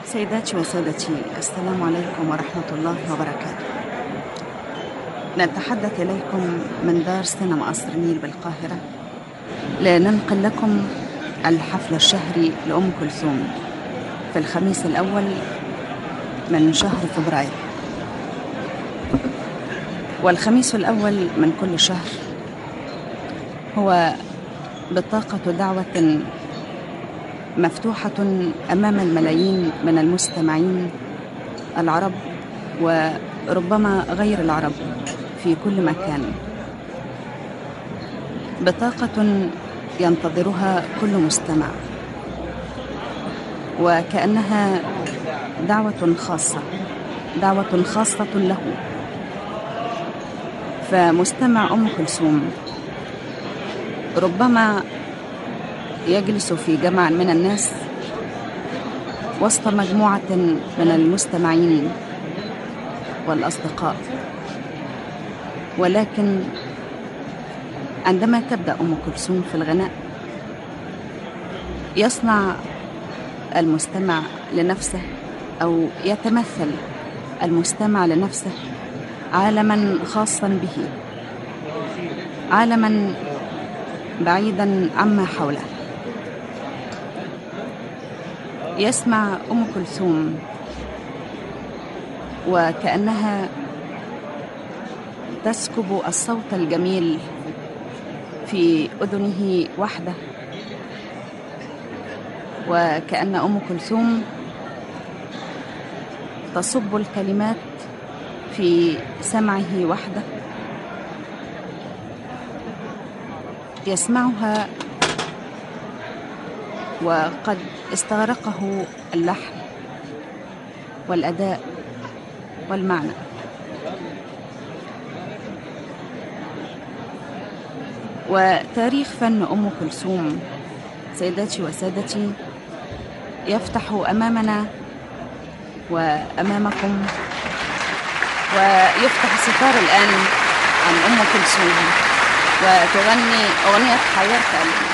سيداتي وسادتي، السلام عليكم ورحمة الله وبركاته. نتحدث إليكم من دار سينما قصر النيل بالقاهرة لننقل لكم الحفل الشهري لأم كلثوم في الخميس الأول من شهر فبراير. والخميس الأول من كل شهر هو بطاقة دعوة مفتوحة أمام الملايين من المستمعين العرب وربما غير العرب في كل مكان، بطاقة ينتظرها كل مستمع، وكأنها دعوة خاصة له. فمستمع أم كلثوم ربما يجلس في جمع من الناس وسط مجموعة من المستمعين والأصدقاء، ولكن عندما تبدأ أم كلثوم في الغناء يصنع المستمع لنفسه أو يتمثل المستمع لنفسه عالما خاصا به، عالما بعيدا عما حوله. يسمع أم كلثوم وكأنها تسكب الصوت الجميل في أذنه وحده، وكأن أم كلثوم تصب الكلمات في سمعه وحده، يسمعها وقد استغرقه اللحن والأداء والمعنى. وتاريخ فن أم كلثوم سيداتي وسادتي يفتح أمامنا وأمامكم، ويفتح ستار الآن عن أم كلثوم وتغني أغنية حياة قلبي.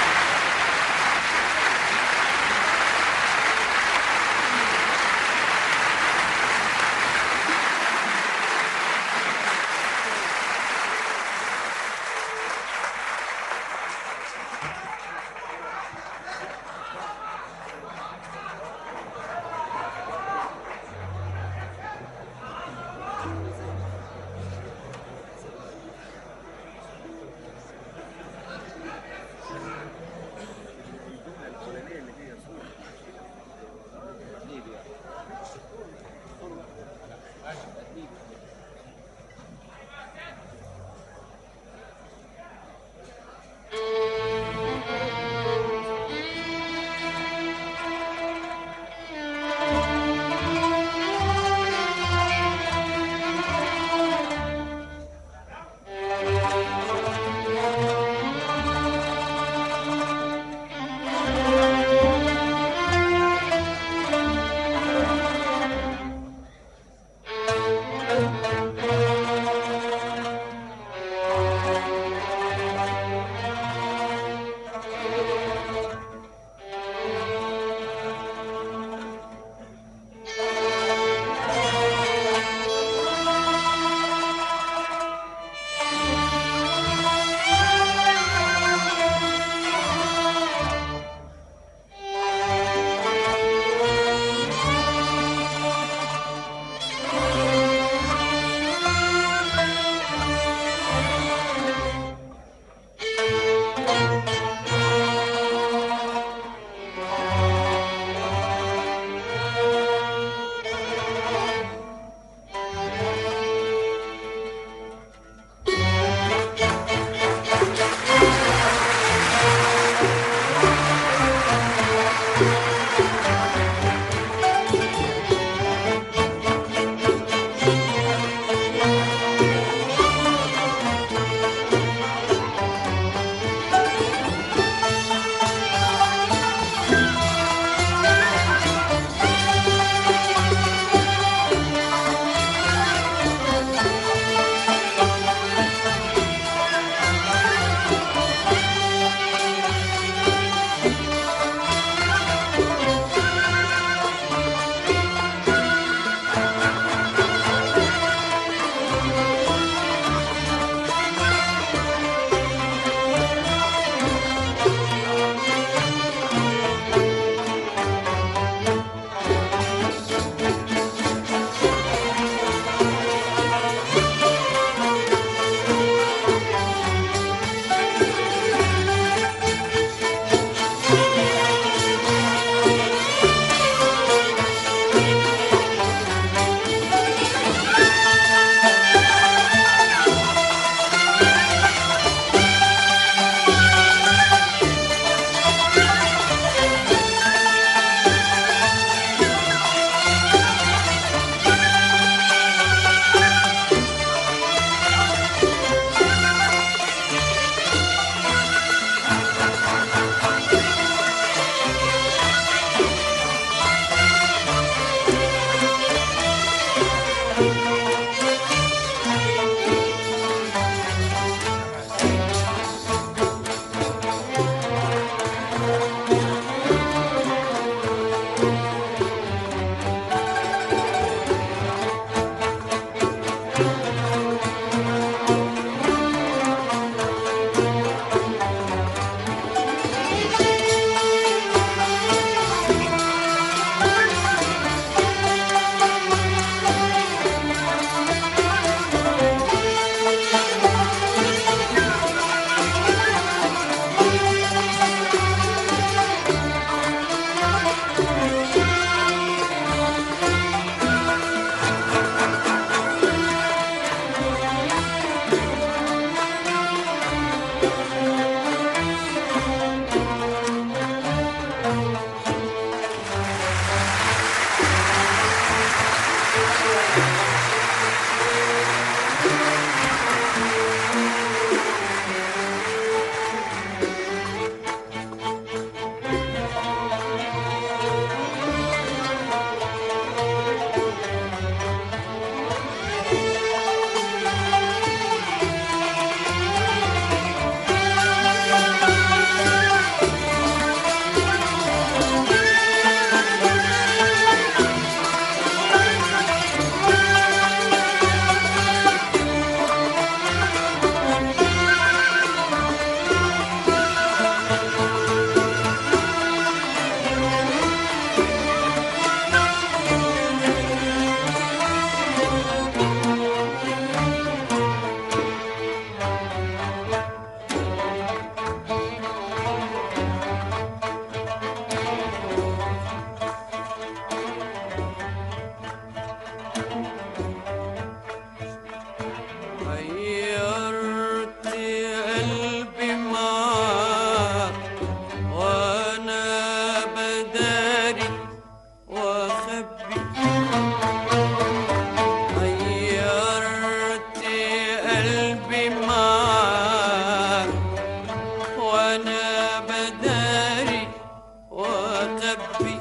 واخبي.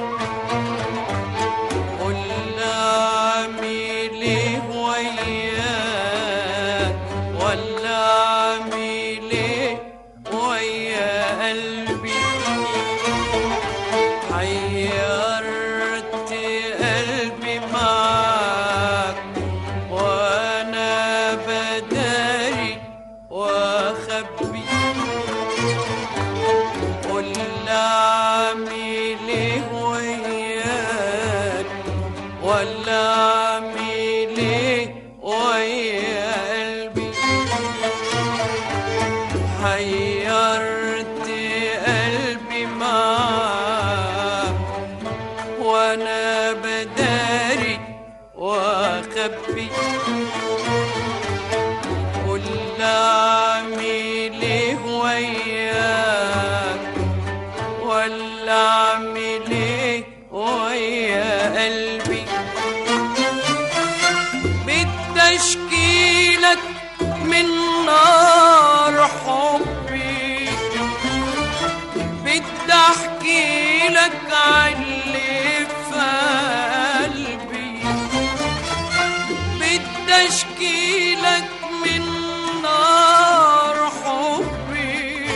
قول اعمل ايه وياك ولا اعمل ايه ويا قلبي. حيرت قلبي معاك وانا بداري واخبي. قول اعمل ايه وياك ولا اعمل ايه ويا قلبي. حيرت قلبي معاك وانا بداري واخبي. قول اعمل ايه وياك ولا اعمل ايه ويا قلبي. بدي اشكيلك من نار حبي. بدي احكيلك عاللي في قلبي. بدي اشكيلك من نار حبي.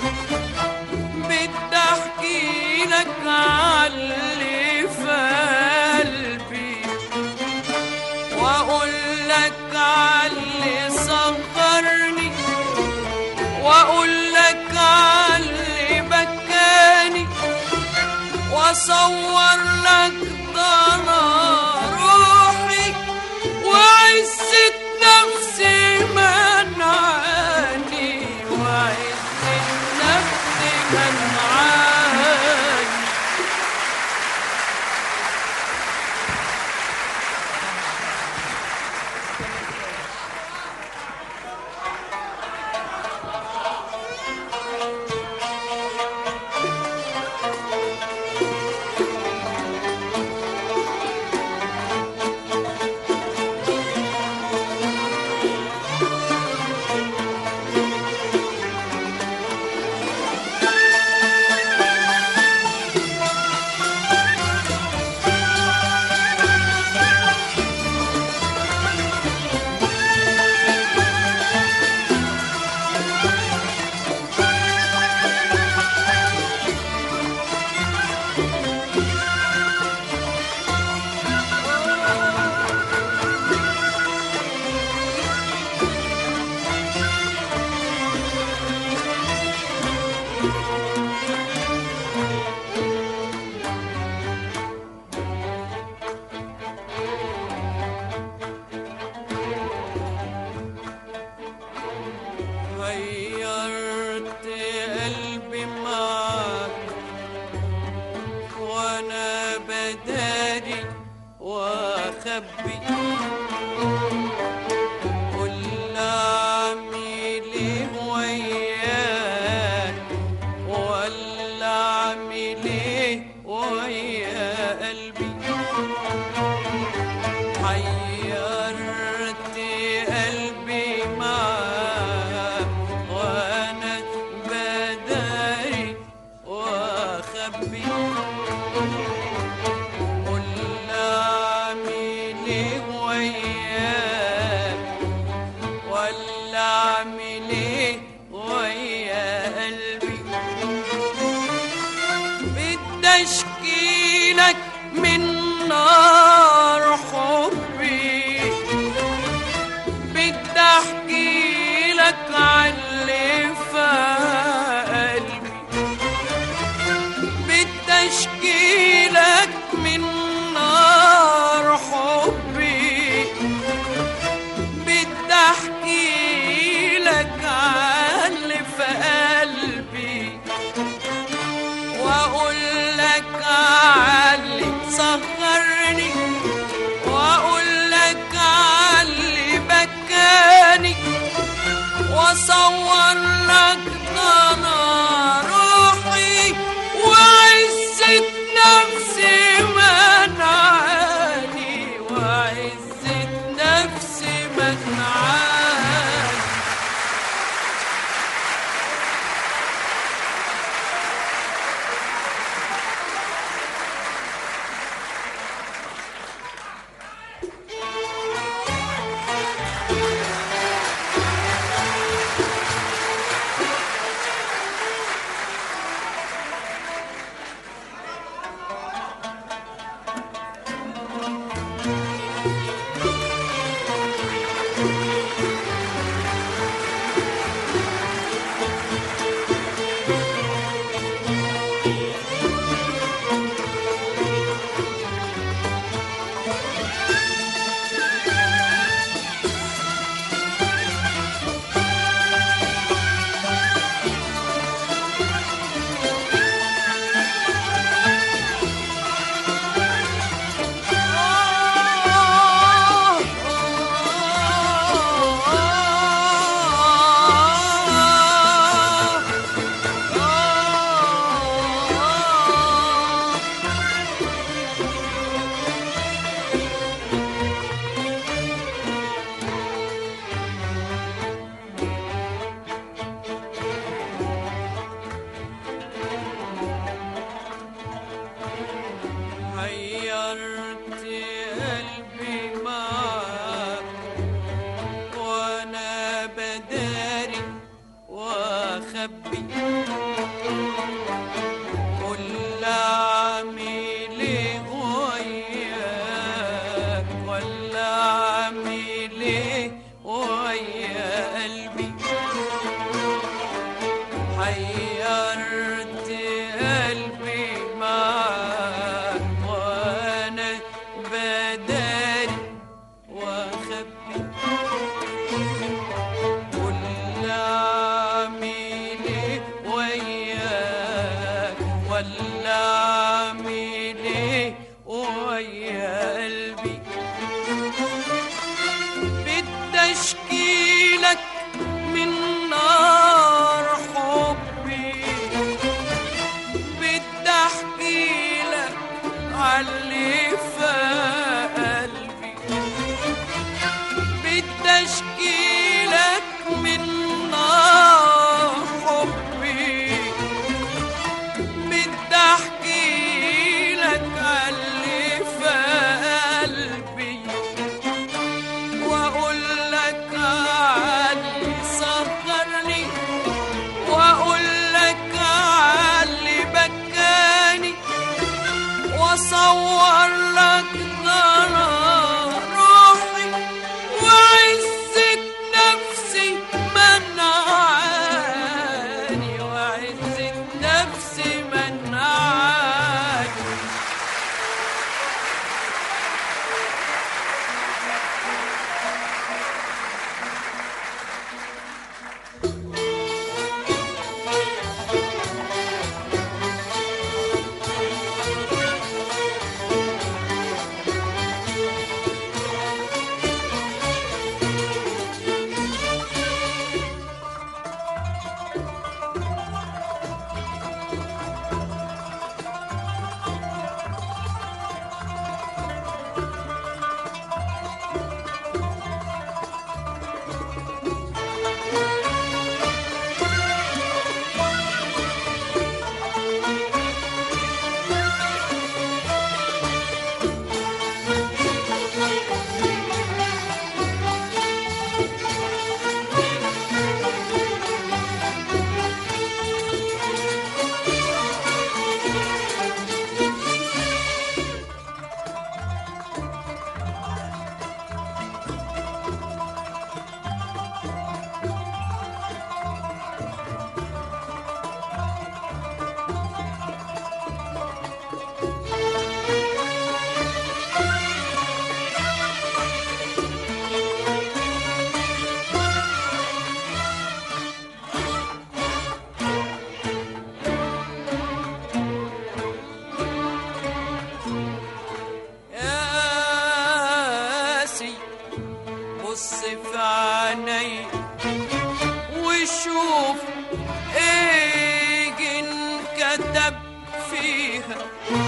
بدي احكيلك عاللي في قلبي. واقول لك عاللي صغرني. واقول لك عاللي بكاني. واصور لك ضنا روحي وعزة نفسي منعاني. وعزة نفسي منعاني. غيرت قلبي معاك وانا بداري واخبي. قول اعمل ايه وياك ولا اعمل ايه ويا قلبي. حيرت قلبي معاك وانا بداري واخبي. قول اعمل ايه وياك ولا اعمل ايه ويا قلبي. بدي اشكيلك من نار حبي. بدي احكيلك عاللي في قلبي. بدي اشكيلك من نار حبي. بدي احكيلك عاللي في قلبي. واقول لك عاللي سهرني. واقول لك عاللي بكاني. واصور لك ضنا روحي وعزة ويا قلبي بدي اشكيلك من نار حبي بدي احكيلك عاللي في قلبي بدي اشكيلك من نار حبي بدي احكيلك عاللي في قلبي واقول لك عاللي سهرني واقول لك عاللي بكاني واصور لك ضنا روحي وعزة نفسي منعاني وعزة نفسي منعاني ياسي بص في عيني وشوف ايه انكتب فيها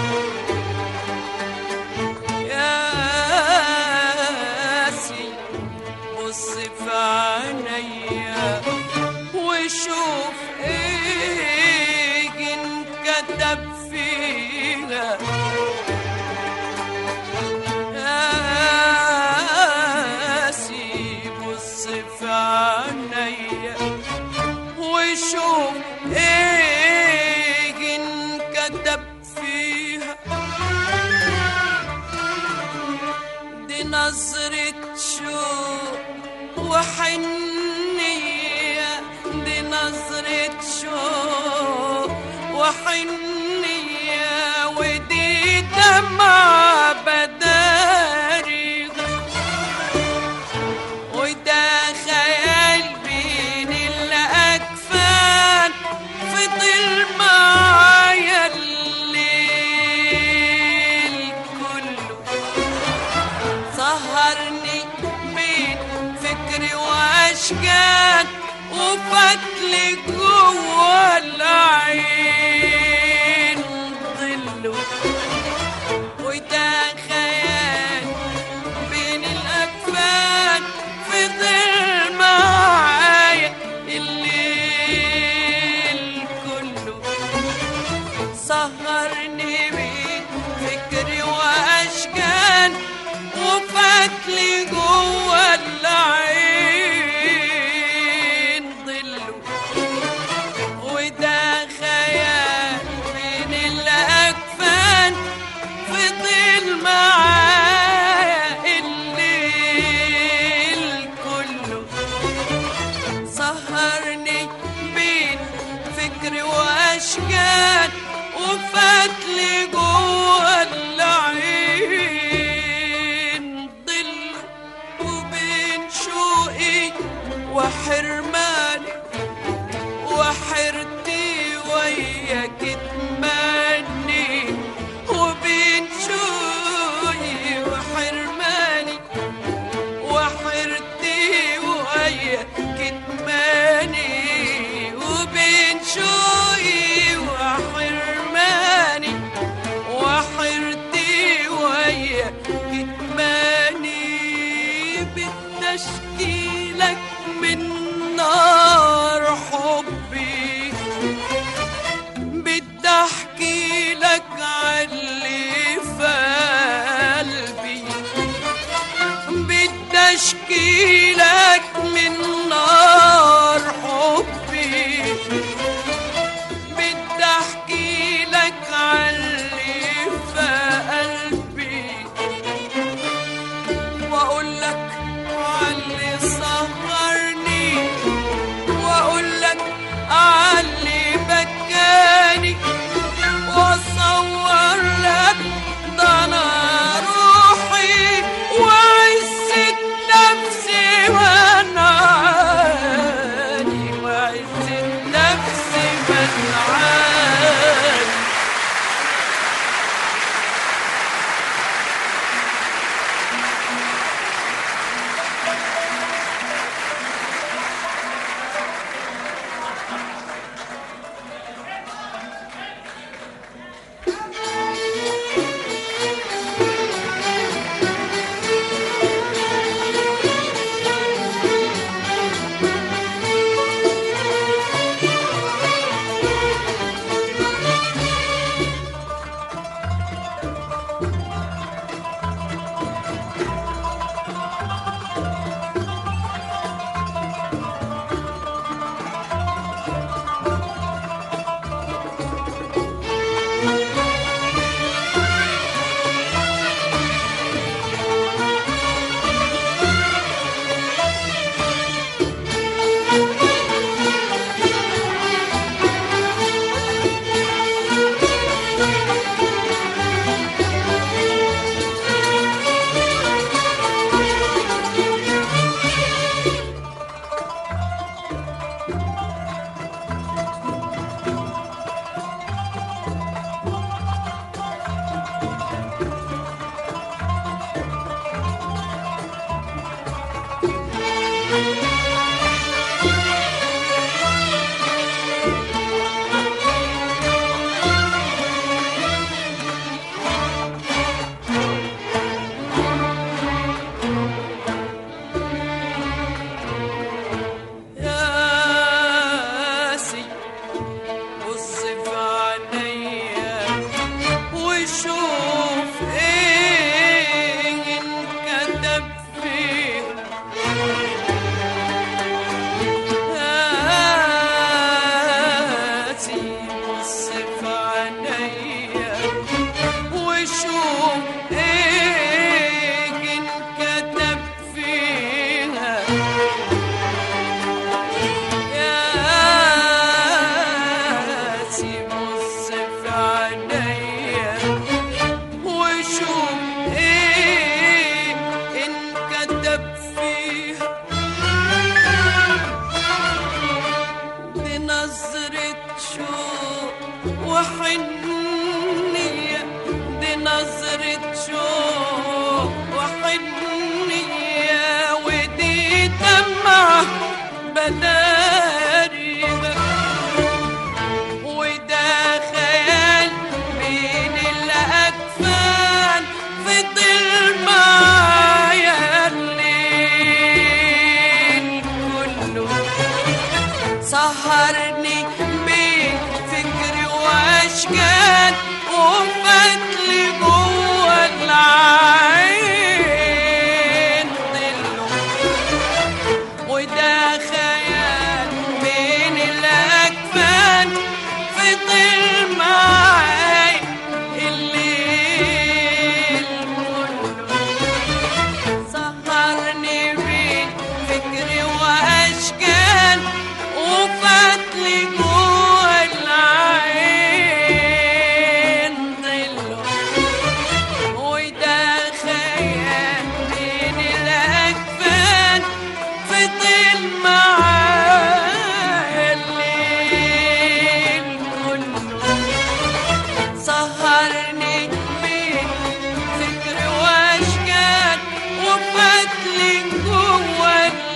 ياسي بص في عيني وشوف ايه انكتب فيها بص في عينيا وشوف ايه انكتب فيها دي نظرة شوق وحنية دي نظرة شوق وحنية ودي دمعة بداري وده خيال بين الأكفان فضل معايا الليل كله سهرني بين فكري وأشكال وفتلي جوا العين ظله وده خيال بين الأكفان فضل معايا الليل كله سهرني بين فكري وأشكال وفتلي جوا العين ظله وده خيال بين الأكفان بداريها، وده خيال بين الأكفان فضل معايا الليل كله، سهرني بين فكري وأشكال وفتلي جوه العين ضله، وده خيال بين الأكفان فضل معايا الليل كله، سهرني بين فكري وأشكال وفتلي جوه العين ضله، وده خيال بين الأكفان فضل معايا الليل كله، سهرني بين فكري وأشكال وفتلي جوه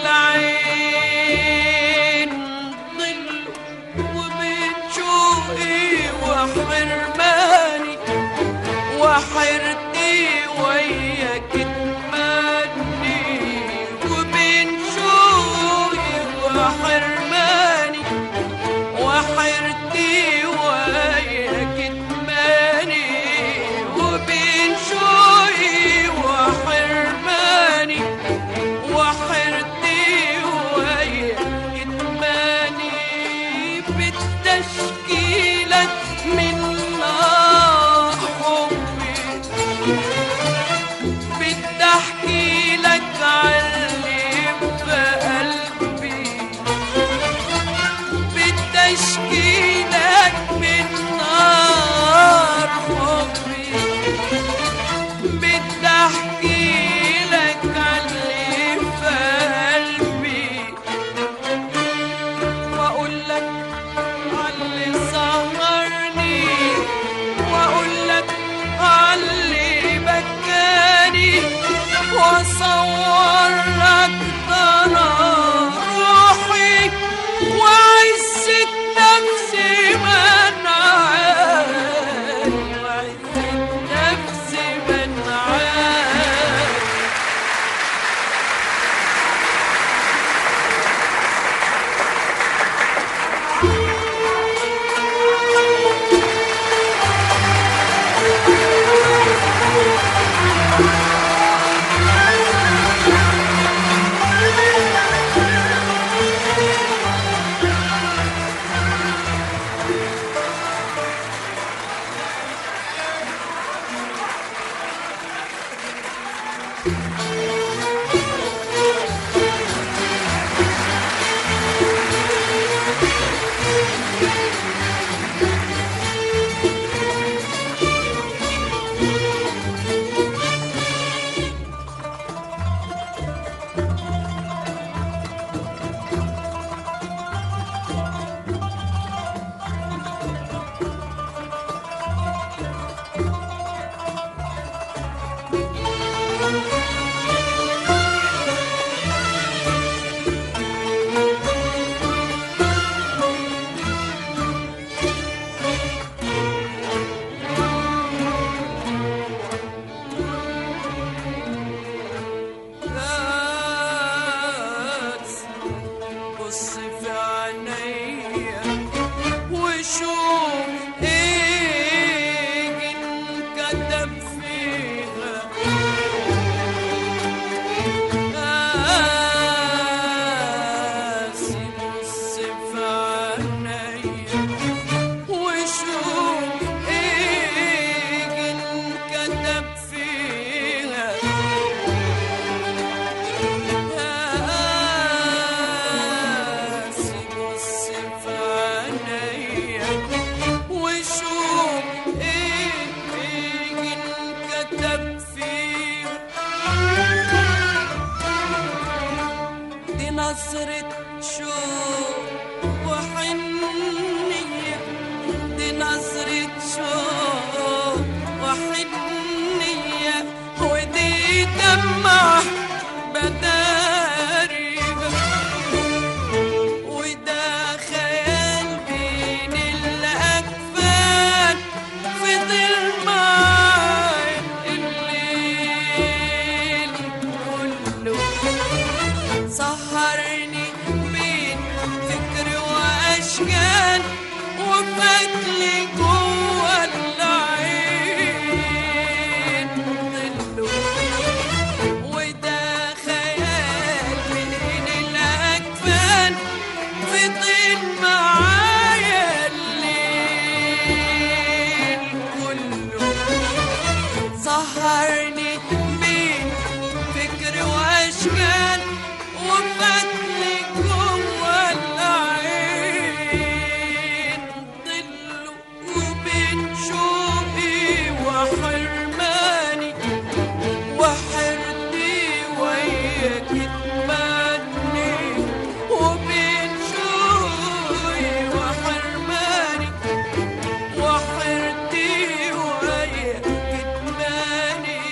العين ضله، وبين شوقي وحرماني وحيرتي ويا كتماني، وبين شوقي وحرماني وحيرتي ويا كتماني، وبين شوقي وحرماني وحيرتي ويا كتماني، بالتشكيلة من نار حبي بدي احكي لك عاللي بقلبي، بدي اشكي لك من نار حبي، بدي احكي لك عاللي بقلبي، واقول لك عاللي سهرني، واقول لك عاللي بكاني، واصور لك ضنا روحي وعزة نفسي منعاني، وعزة نفسي منعاني. نظرة شوق وحنية، دي نظرة شوق وحنية، ودي دمعة بداريها، سهرني بين فكر واشكال وفتلي جوا العين ضل وبين شوقي وحرماني وحرتي وياك تمني وبين شوقي وحرماني وحرتي وياك تمني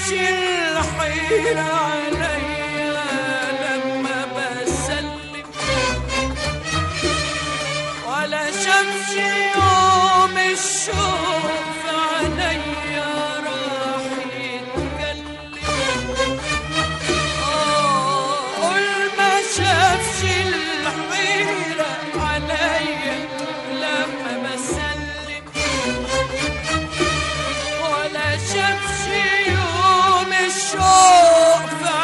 الحيرة عليا لما بسلم، ولا شافش يوم الشوق في عينيا راح يتكلم. قول ما شافش الحيرة عليا لما بسلم، ولا شافش يوم الشوق في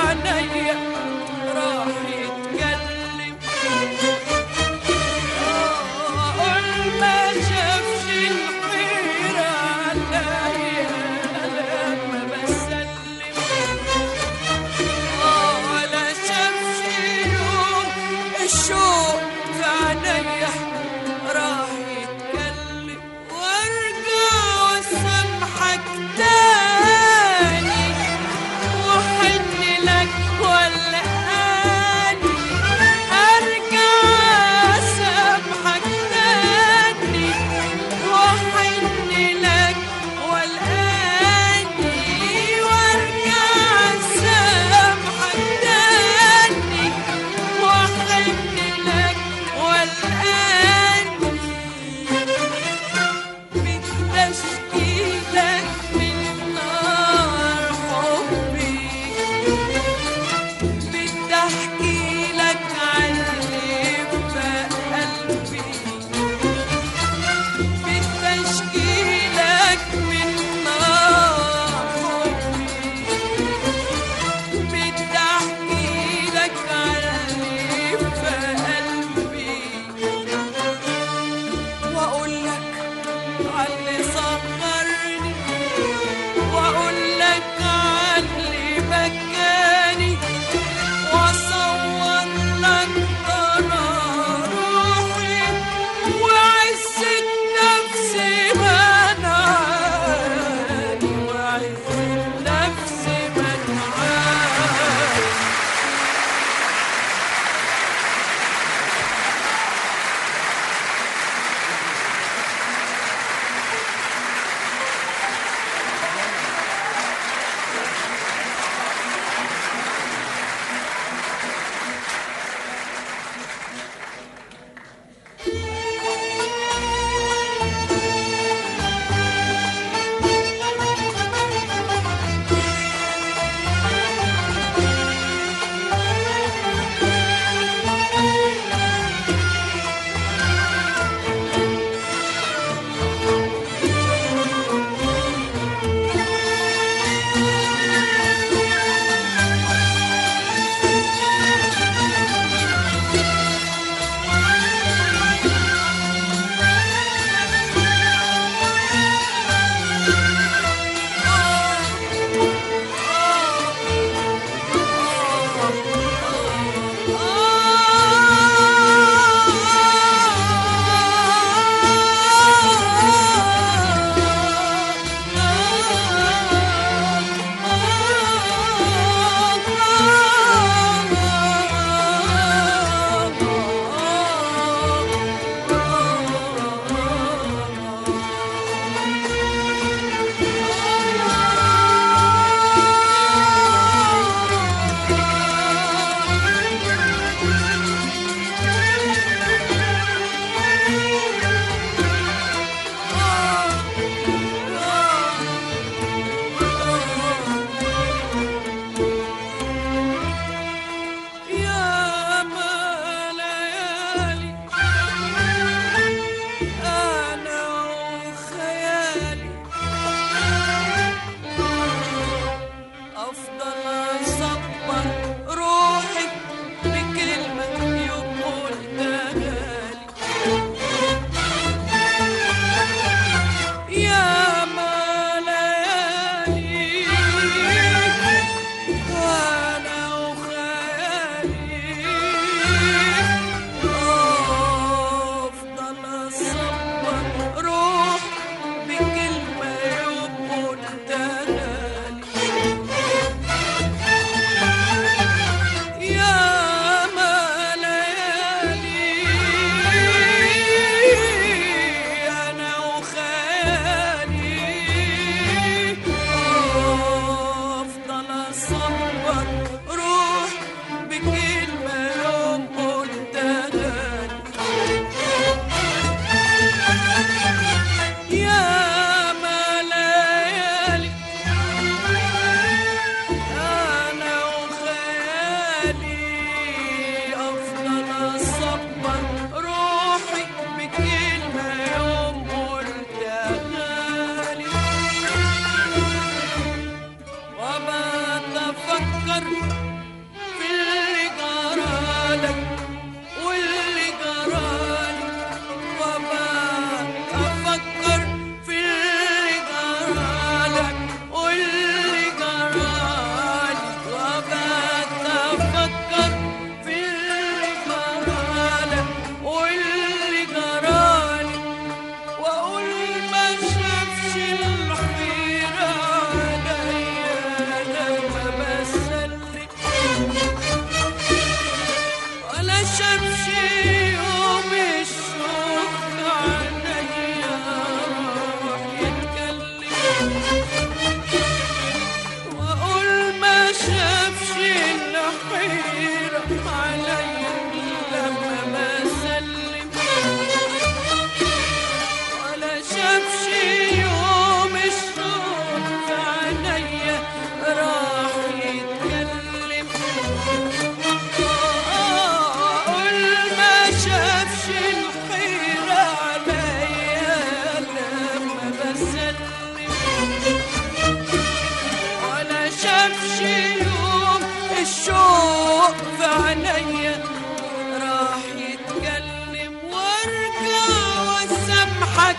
شافش يوم الشوق في عينيا راح يتكلم وارجع واسامحك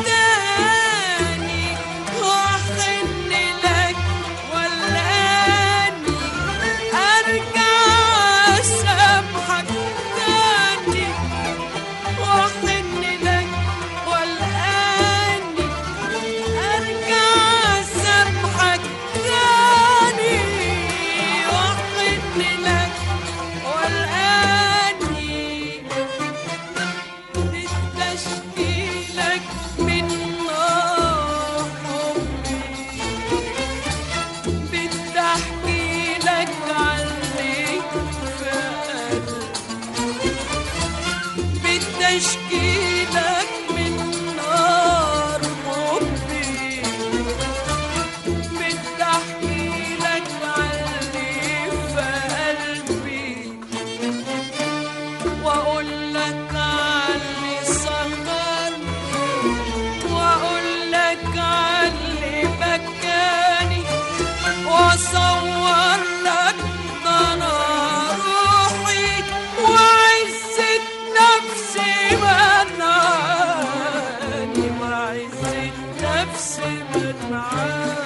تاني واحن لك ولاني ارجع اسامحك تاني واحن لك ولاني ارجع اسامحك تاني واحن لك ولاني تشكيلك من نار حبي بتحكي لك عني في قلبي بتشكيلك من نار حبي بتحكي لك عني في قلبي واقول لك علي سهرني واقول لك علي بكاني واصور لك ضنا روحي وعزة نفسي منعاني وعزة نفسي منعاني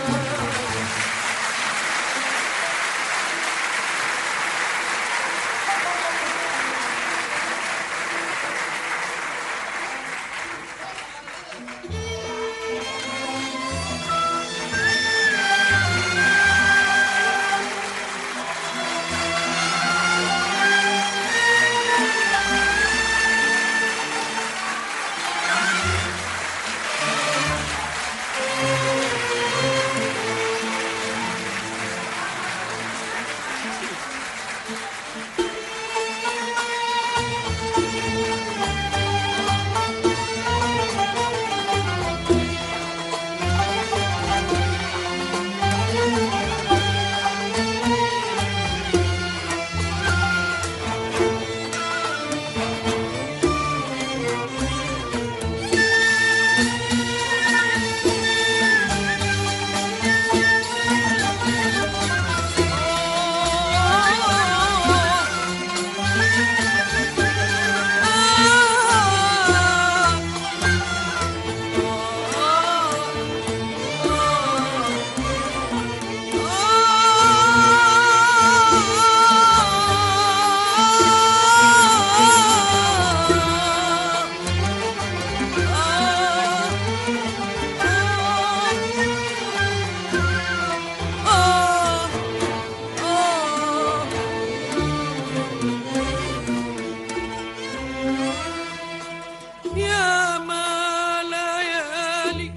يا ما ليالي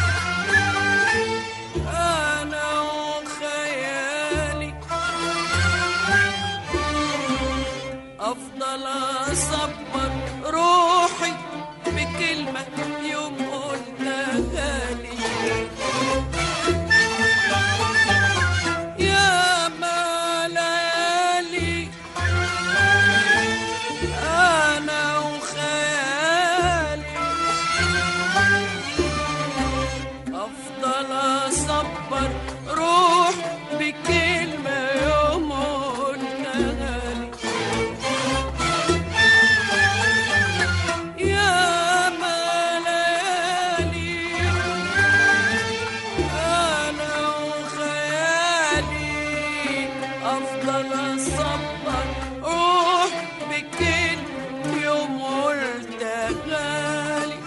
أنا وخيالي أفضل أصبر روحي بكلمة يوم قلتها لي يا ما ليالي أنا وخيالي أفضل أصبر روح بكلمة يوم قلتها لي يا ما ليالي أنا وخيالي أفضل أصبر روح بكلمة يوم قلتها لي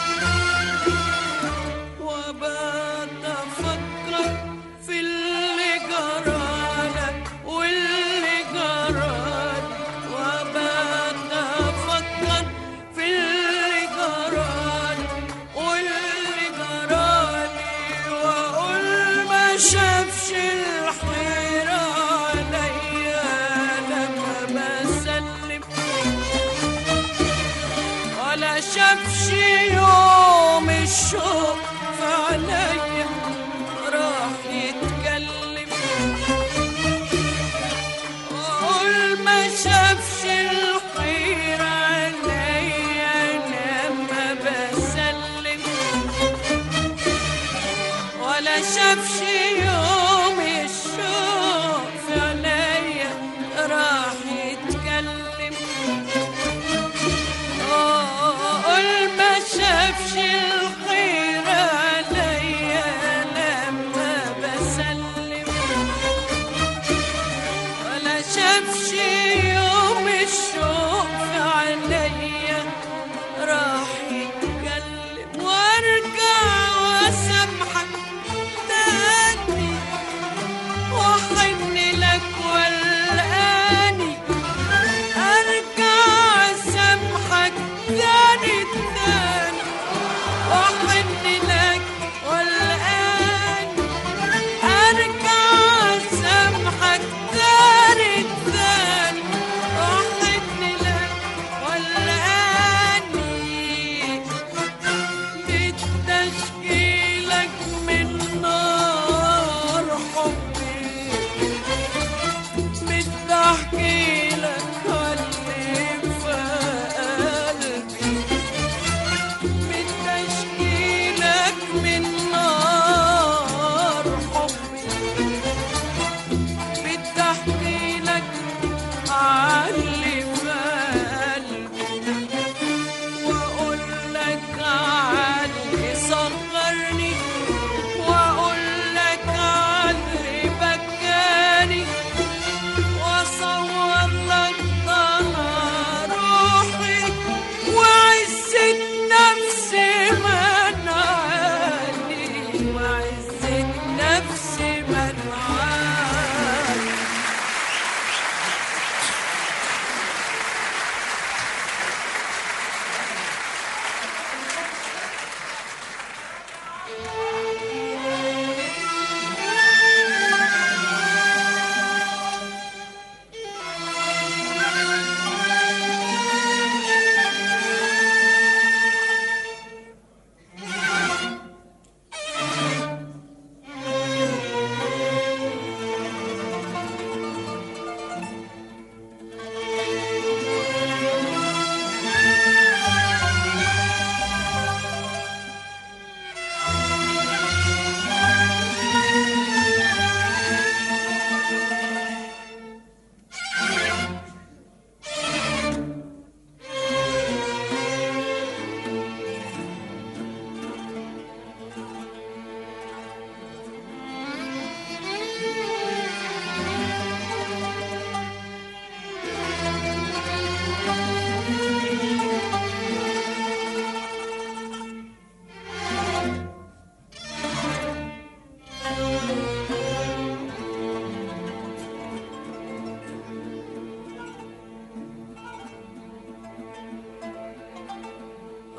وبات أفكر في اللي جرالك واللي جرالي وبات أفكر في اللي جرالي واللي جرالي وأقول ما شافش الحيرة عليا لما بسلم ولا شافش يوم الشوق في عينيا راح يتكلم وأقول ما شافش الحيرة عليا لما بسلم ولا شافش يوم الشوق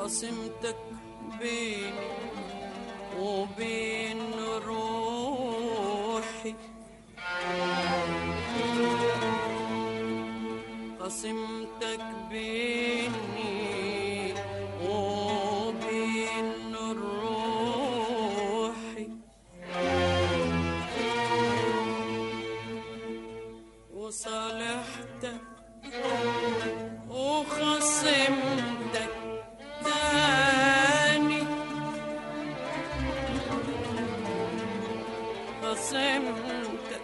خصمتك بيني وبين روحي، خصمتك بيني وبين روحي، وصالحتك وخصمتك تاني، خصمتك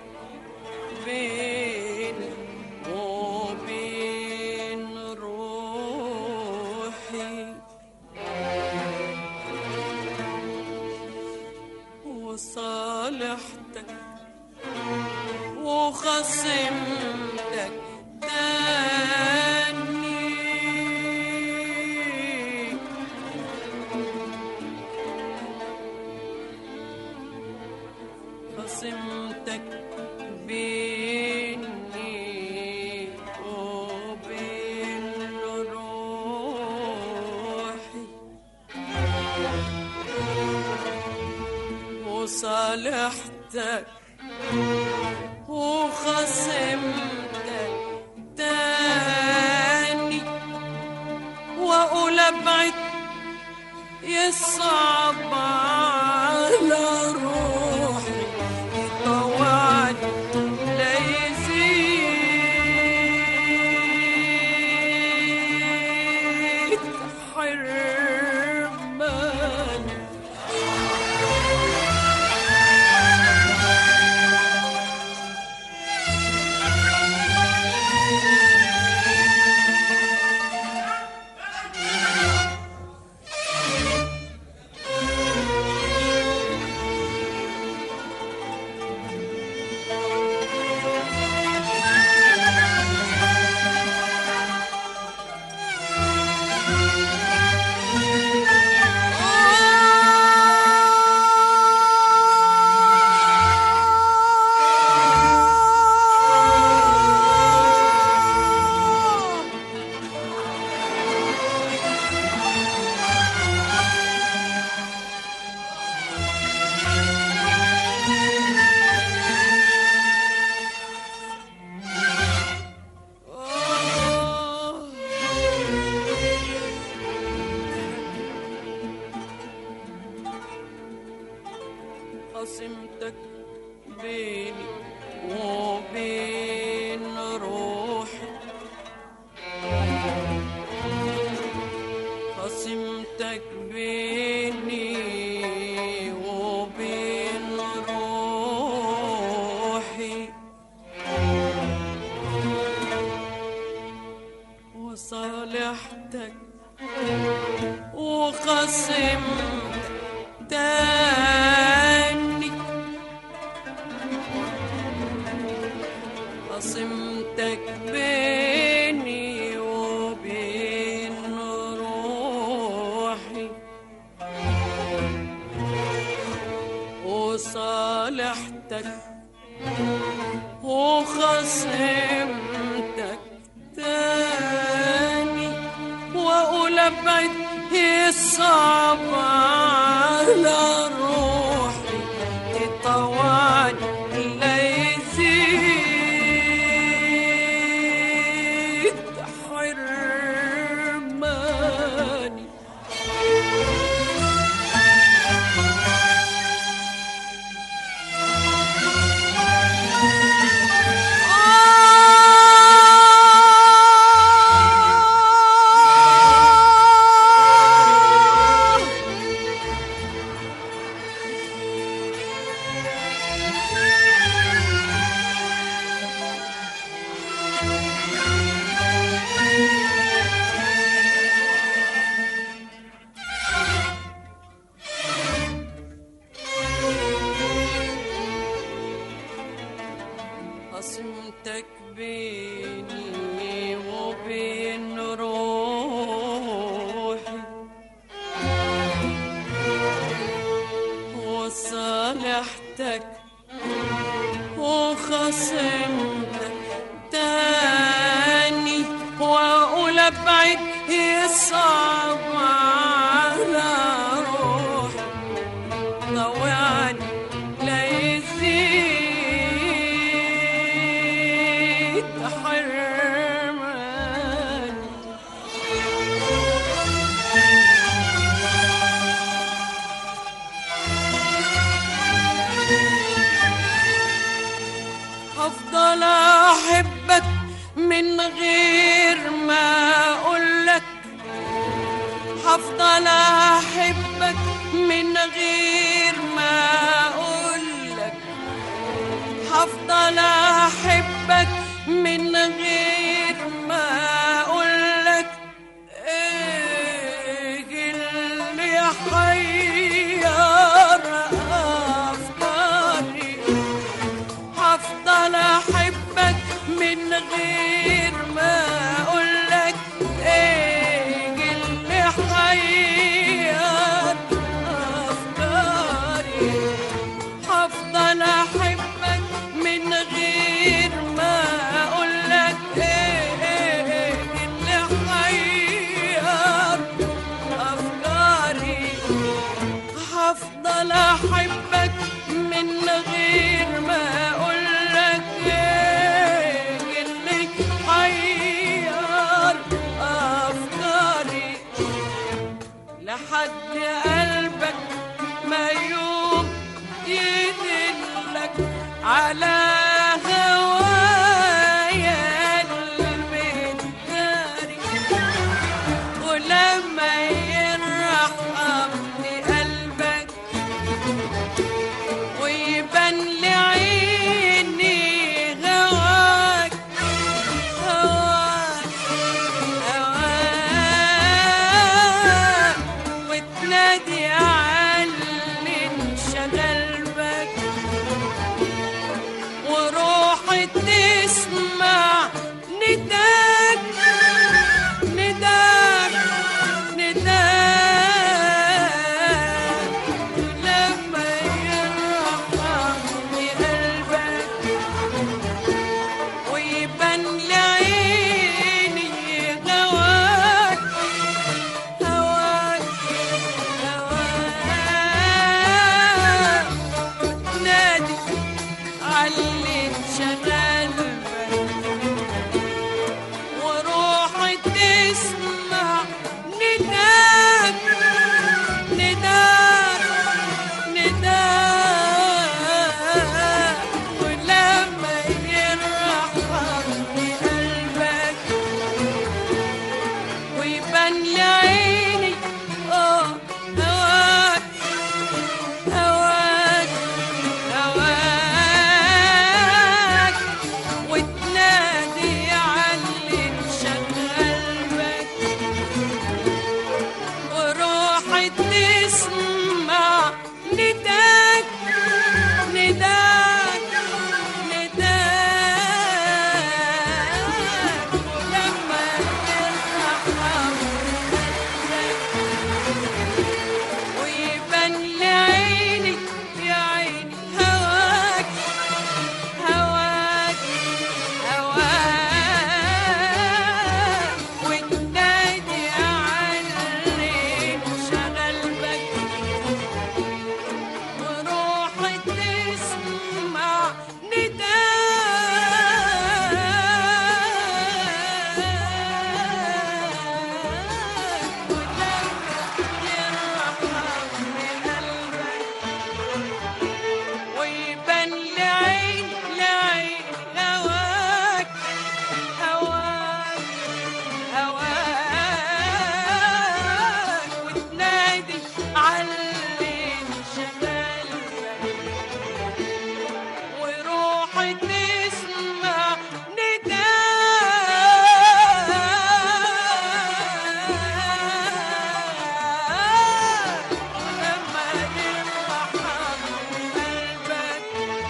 بيني وبين روحي، وصالحتك وخصمتك تاني، خصمتك بيني وبين روحي، وصالحتك وخصمتك تاني، وأقول أبعد يصعب على روحي، يطوعني لا يزيد حرماني. خصمتك بيني وبين روحي، خصمتك بيني وبين روحي، وصالحتك وخصمتك تاني، خصمتك بيني وبين روحي، وصالحتك وخصمتك تاني، وأقول أبعد يصعب على روحي، يطوعني لا يزيد حرماني. خصمتك بيني وبين روحي، وصالحتك وخصمتك تاني، وأقول أبعد يصعب هفضل احبك من غير ما اقولك، هفضل احبك من غير ما اقولك، هفضل احبك من غير ما اقولك. ايه اللي حير افكاري، هفضل احبك من غير ما اقولك. ايه اللي حير افكاري، هفضل احبك من غير ما اقولك. ايه اللي حير افكاري، هفضل احبك من غير ما اقولك. ايه اللي حير افكاري، لحد قلبك ما يوم يدلك على هوايا المداري، ولما يرحمني قلبك ويبان لعيني هواك، هواك هواك، وتنادي علي انشغل بك، وروحي تسمع نداك، نداك نداك، لما يرحمني قلبك ويبان لعيني هواك، هواك هواك، نادي علي انشغل بك، وروحي تسمع نداك، نداك نداك، ولما يرحمني قلبك ويبان لعيني هواك، هواك هواك، وتنادي علي انشغل بك، وروحي تسمع نداك، نداك نداك، ولما يرحمني قلبك ويبان لعيني يا عيني هواك، هواك هواك، وتنادي علي انشغل بك، وروحي تسمع نداك، ولما يرحمني قلبك ويبان لعين لعين هواك، هواك هواك، وتنادي علي انشغل بك، وروحي تسمع نداك، ولما يرحمني قلبك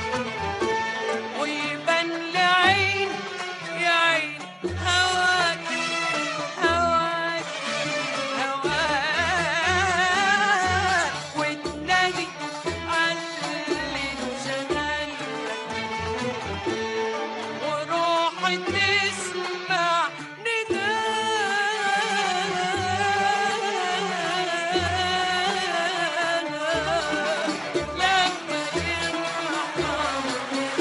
ويبان لعين يا عين هواك، هواك هواك، وتنادي علي انشغل بك، وروحي تسمع نداك، لما يرحمني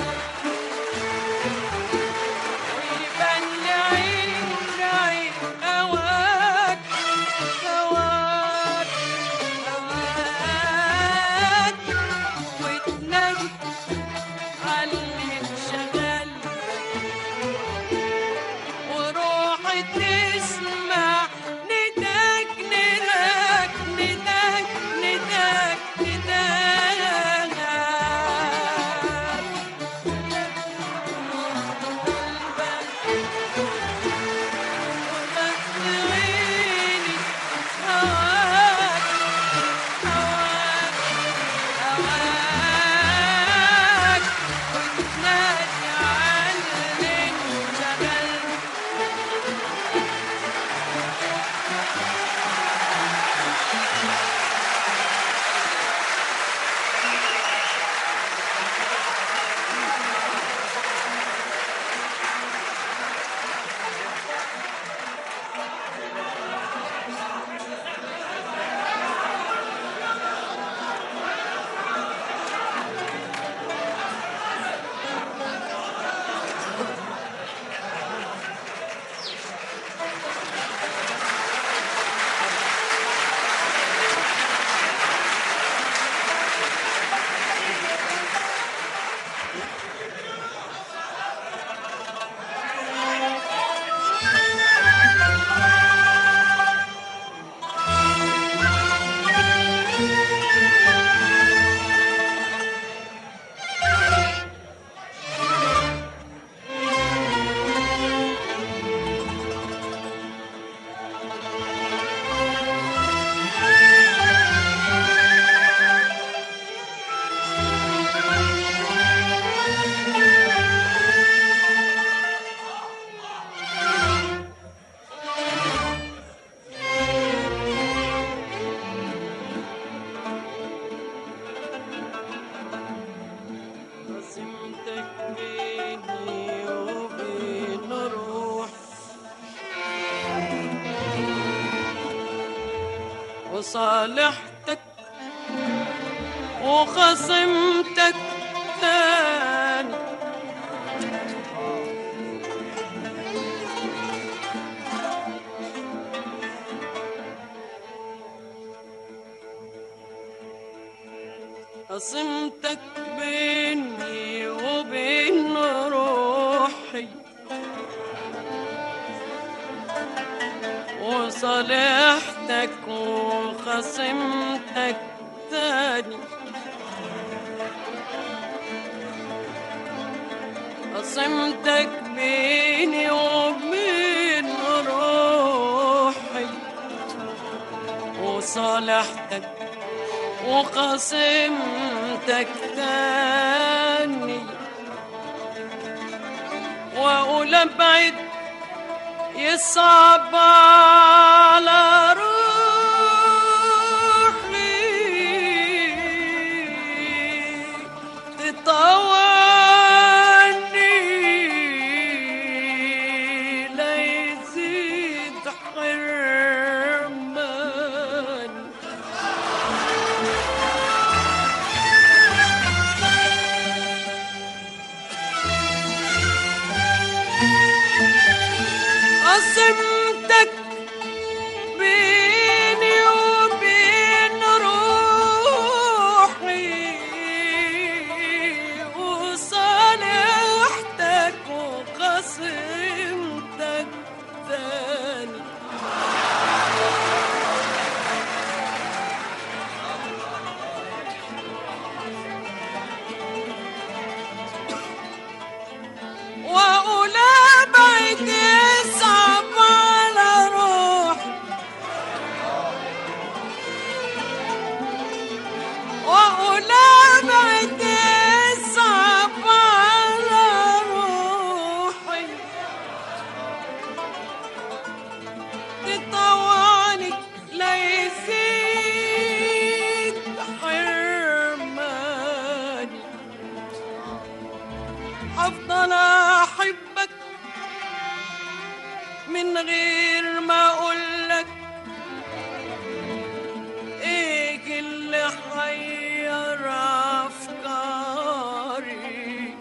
ويبان لعين لعين هواك، هواك هواك، وتنادي علي انشغل وصالحتك وخصمتك تاني. خصمتك بيني وبين روحي وصالحتك وخصمتك تاني. خصمتك بيني وبين روحي وصالحتك وخصمتك تاني. واقول ابعد يصعب على روحي تطوعني لا يزيد حرماني. قسمتك بيني وبين روحي وصالحتك وخصمتك تاني. واقول ابعد يصعب على روحي واقول ابعد يصعب على روحي تطوعني لا يزيد حرماني. افضل احبك من غير ما اقولك ايه اللي حير افكاري.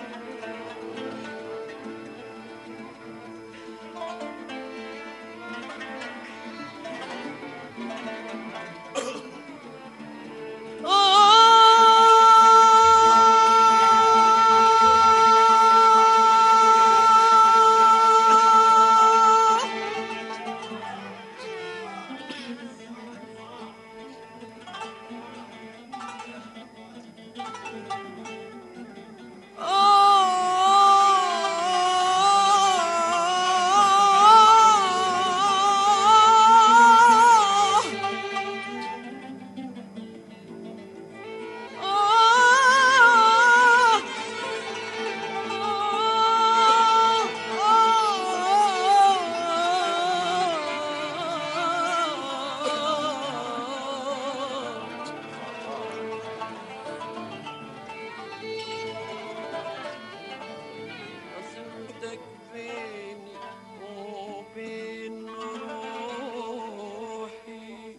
قسمتك بيني وبين روحي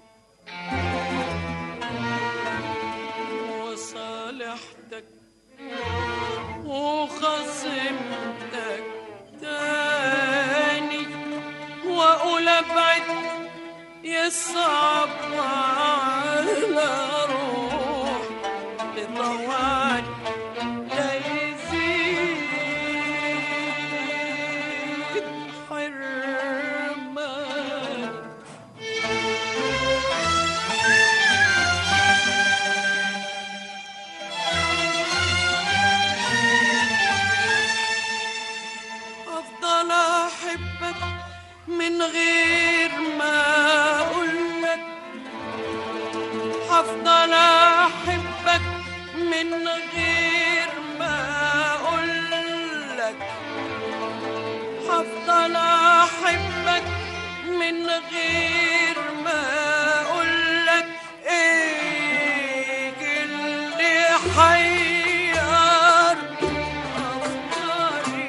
وصالحتك وخصمتك تاني. واقول ابعد يصعب على روح تطوعني لا يزيد حرماني. افضل احبك من غير ما اقولك هفضل احبك من غير ما اقولك هفضل احبك من غير ما اقولك ايه اللي حير افكاري.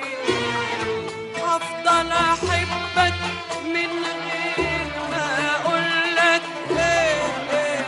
هفضل احبك من غير ما اقولك ايه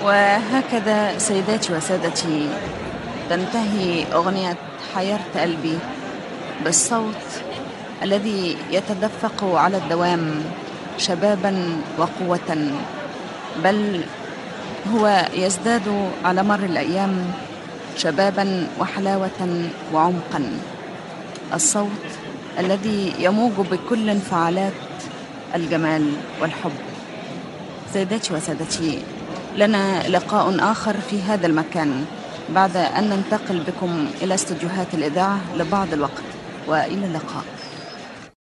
وهكذا سيداتي وسادتي تنتهي أغنية حيرت قلبي بالصوت الذي يتدفق على الدوام شبابا وقوة، بل هو يزداد على مر الأيام شبابا وحلاوة وعمقا. الصوت الذي يموج بكل انفعالات الجمال والحب. سيداتي وسادتي، لنا لقاء آخر في هذا المكان بعد أن ننتقل بكم إلى استوديوهات الإذاعة لبعض الوقت، وإلى اللقاء.